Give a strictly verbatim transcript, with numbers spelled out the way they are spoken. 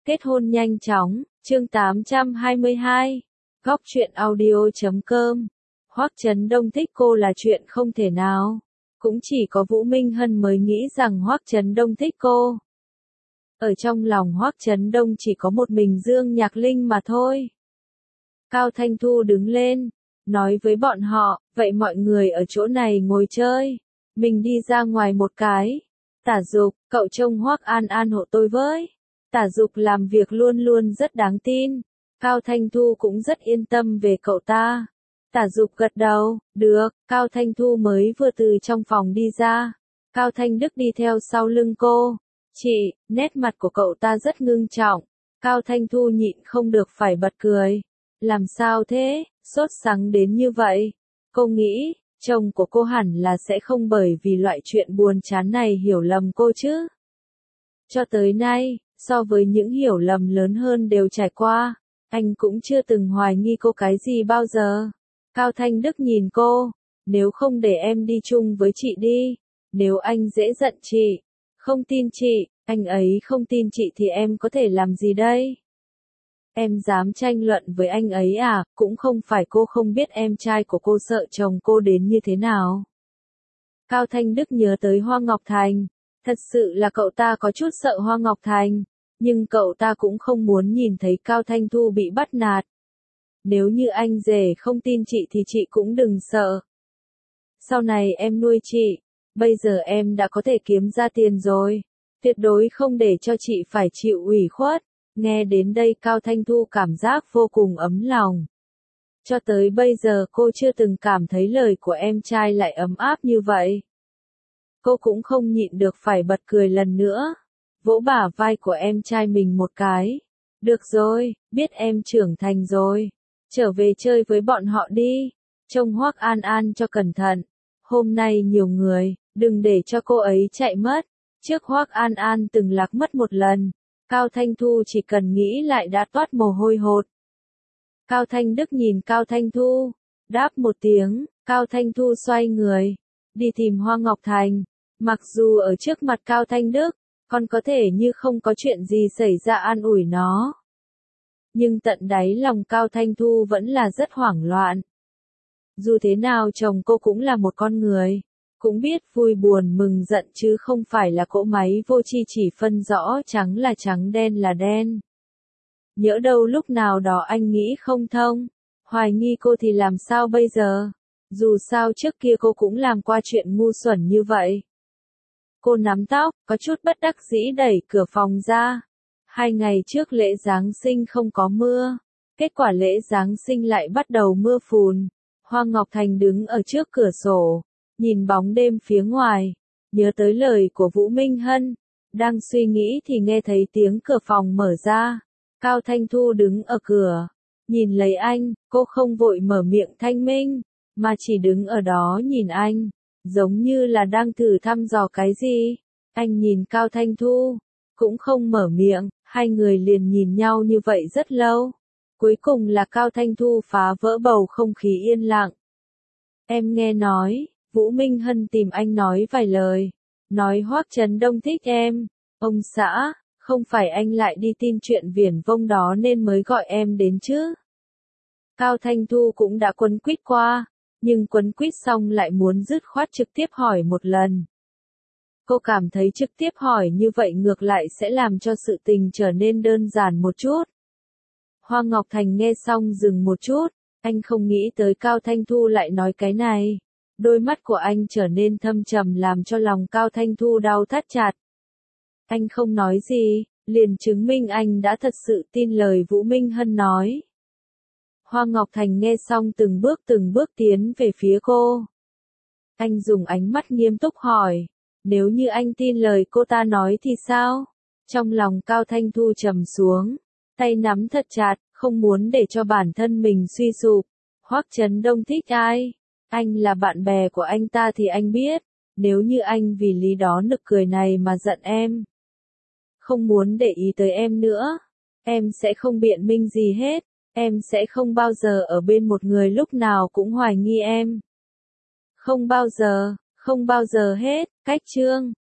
Kết hôn nhanh chóng, chương tám trăm hai mươi hai. Góc truyện audio chấm com. Hoắc Chấn Đông thích cô là chuyện không thể nào. Cũng chỉ có Vũ Minh Hân mới nghĩ rằng Hoắc Chấn Đông thích cô. Ở trong lòng Hoắc Chấn Đông chỉ có một mình Dương Nhạc Linh mà thôi. Cao Thanh Thu đứng lên, nói với bọn họ, vậy mọi người ở chỗ này ngồi chơi. Mình đi ra ngoài một cái. Tả Dục, cậu trông Hoắc An An hộ tôi với. Tả Dục làm việc luôn luôn rất đáng tin. Cao Thanh Thu cũng rất yên tâm về cậu ta. Tả Dục gật đầu, được. Cao Thanh Thu mới vừa từ trong phòng đi ra. Cao Thanh Đức đi theo sau lưng cô. Chị, nét mặt của cậu ta rất ngưng trọng. Cao Thanh Thu nhịn không được phải bật cười. Làm sao thế, sốt sắng đến như vậy? Cô nghĩ, chồng của cô hẳn là sẽ không bởi vì loại chuyện buồn chán này hiểu lầm cô chứ. Cho tới nay, so với những hiểu lầm lớn hơn đều trải qua, anh cũng chưa từng hoài nghi cô cái gì bao giờ. Cao Thanh Đức nhìn cô, nếu không để em đi chung với chị đi, nếu anh dễ giận chị, không tin chị, anh ấy không tin chị thì em có thể làm gì đây? Em dám tranh luận với anh ấy à, cũng không phải cô không biết em trai của cô sợ chồng cô đến như thế nào. Cao Thanh Đức nhớ tới Hoa Ngọc Thành, thật sự là cậu ta có chút sợ Hoa Ngọc Thành, nhưng cậu ta cũng không muốn nhìn thấy Cao Thanh Thu bị bắt nạt. Nếu như anh rể không tin chị thì chị cũng đừng sợ. Sau này em nuôi chị, bây giờ em đã có thể kiếm ra tiền rồi, tuyệt đối không để cho chị phải chịu ủy khuất. Nghe đến đây Cao Thanh Thu cảm giác vô cùng ấm lòng. Cho tới bây giờ cô chưa từng cảm thấy lời của em trai lại ấm áp như vậy. Cô cũng không nhịn được phải bật cười lần nữa, vỗ bả vai của em trai mình một cái. Được rồi, biết em trưởng thành rồi, trở về chơi với bọn họ đi, trông Hoắc An An cho cẩn thận. Hôm nay nhiều người, đừng để cho cô ấy chạy mất. Trước Hoắc An An từng lạc mất một lần. Cao Thanh Thu chỉ cần nghĩ lại đã toát mồ hôi hột. Cao Thanh Đức nhìn Cao Thanh Thu, đáp một tiếng, Cao Thanh Thu xoay người, đi tìm Hoa Ngọc Thành. Mặc dù ở trước mặt Cao Thanh Đức, còn có thể như không có chuyện gì xảy ra an ủi nó. Nhưng tận đáy lòng Cao Thanh Thu vẫn là rất hoảng loạn. Dù thế nào chồng cô cũng là một con người. Cũng biết vui buồn mừng giận chứ không phải là cỗ máy vô tri chỉ phân rõ trắng là trắng đen là đen. Nhỡ đâu lúc nào đó anh nghĩ không thông, hoài nghi cô thì làm sao bây giờ? Dù sao trước kia cô cũng làm qua chuyện ngu xuẩn như vậy. Cô nắm tóc, có chút bất đắc dĩ đẩy cửa phòng ra. Hai ngày trước lễ Giáng sinh không có mưa, kết quả lễ Giáng sinh lại bắt đầu mưa phùn. Hoa Ngọc Thành đứng ở trước cửa sổ, nhìn bóng đêm phía ngoài, nhớ tới lời của Vũ Minh Hân, đang suy nghĩ thì nghe thấy tiếng cửa phòng mở ra. Cao Thanh Thu đứng ở cửa, nhìn lấy anh, cô không vội mở miệng thanh minh, mà chỉ đứng ở đó nhìn anh, giống như là đang thử thăm dò cái gì. Anh nhìn Cao Thanh Thu, cũng không mở miệng, hai người liền nhìn nhau như vậy rất lâu. Cuối cùng là Cao Thanh Thu phá vỡ bầu không khí yên lặng. Em nghe nói, Vũ Minh Hân tìm anh nói vài lời, nói Hoắc Chấn Đông thích em. Ông xã, không phải anh lại đi tin chuyện viển vông đó nên mới gọi em đến chứ? Cao Thanh Thu cũng đã quấn quýt qua, nhưng quấn quýt xong lại muốn dứt khoát trực tiếp hỏi một lần. Cô cảm thấy trực tiếp hỏi như vậy ngược lại sẽ làm cho sự tình trở nên đơn giản một chút. Hoa Ngọc Thành nghe xong dừng một chút, anh không nghĩ tới Cao Thanh Thu lại nói cái này. Đôi mắt của anh trở nên thâm trầm làm cho lòng Cao Thanh Thu đau thắt chặt. Anh không nói gì, liền chứng minh anh đã thật sự tin lời Vũ Minh Hân nói. Hoa Ngọc Thành nghe xong từng bước từng bước tiến về phía cô. Anh dùng ánh mắt nghiêm túc hỏi, nếu như anh tin lời cô ta nói thì sao? Trong lòng Cao Thanh Thu trầm xuống, tay nắm thật chặt, không muốn để cho bản thân mình suy sụp. Hoắc Chấn Đông thích ai? Anh là bạn bè của anh ta thì anh biết, nếu như anh vì lý đó nực cười này mà giận em, không muốn để ý tới em nữa, em sẽ không biện minh gì hết, em sẽ không bao giờ ở bên một người lúc nào cũng hoài nghi em. Không bao giờ, không bao giờ hết. Cách chương